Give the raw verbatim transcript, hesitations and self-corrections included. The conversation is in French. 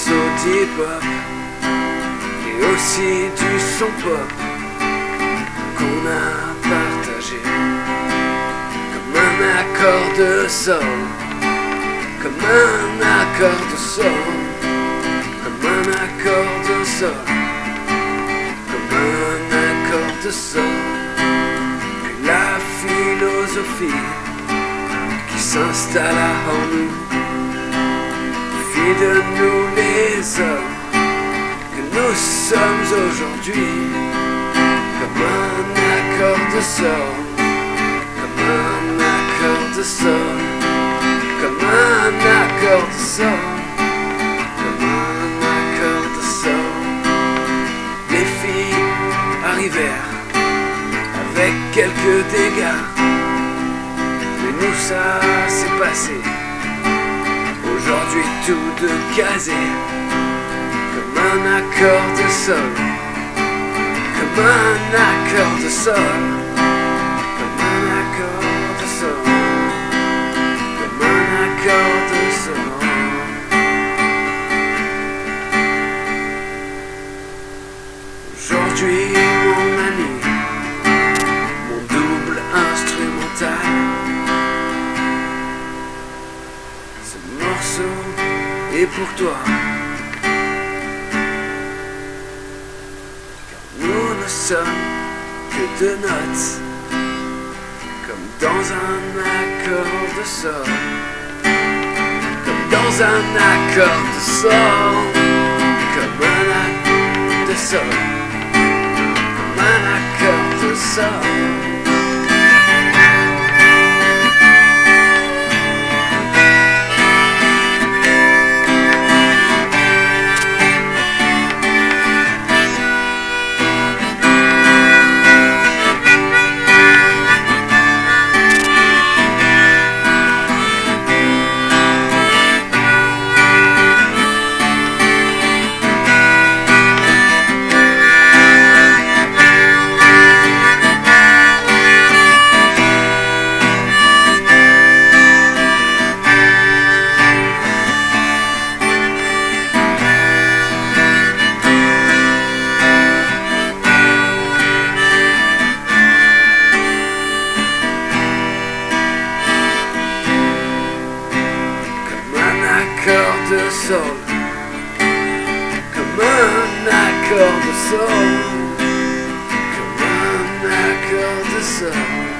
morceau d'hip-hop et aussi du son pop qu'on a partagé, comme un accord de sol, comme un accord de sol, comme un accord de sol, comme un accord de sol. Puis la philosophie qui s'installa en nous fit de nous les hommes que nous sommes aujourd'hui, comme un accord de sol, comme un accord de sol, comme un accord de sol, comme un accord de sol. Les filles arrivèrent avec quelques dégâts, mais nous ça s'est passé. Aujourd'hui tout de casé, comme un accord de sol, comme un accord de sol, comme un accord de sol, comme un accord de sol. Aujourd'hui mon ami, mon double instrumental, ce morceau est pour toi, car nous ne sommes que deux notes, comme dans un accord de sol, comme dans un accord de sol, comme un accord de sol, comme un accord de sol. Accord de sol, comme un accord de sol, comme un accord de sol.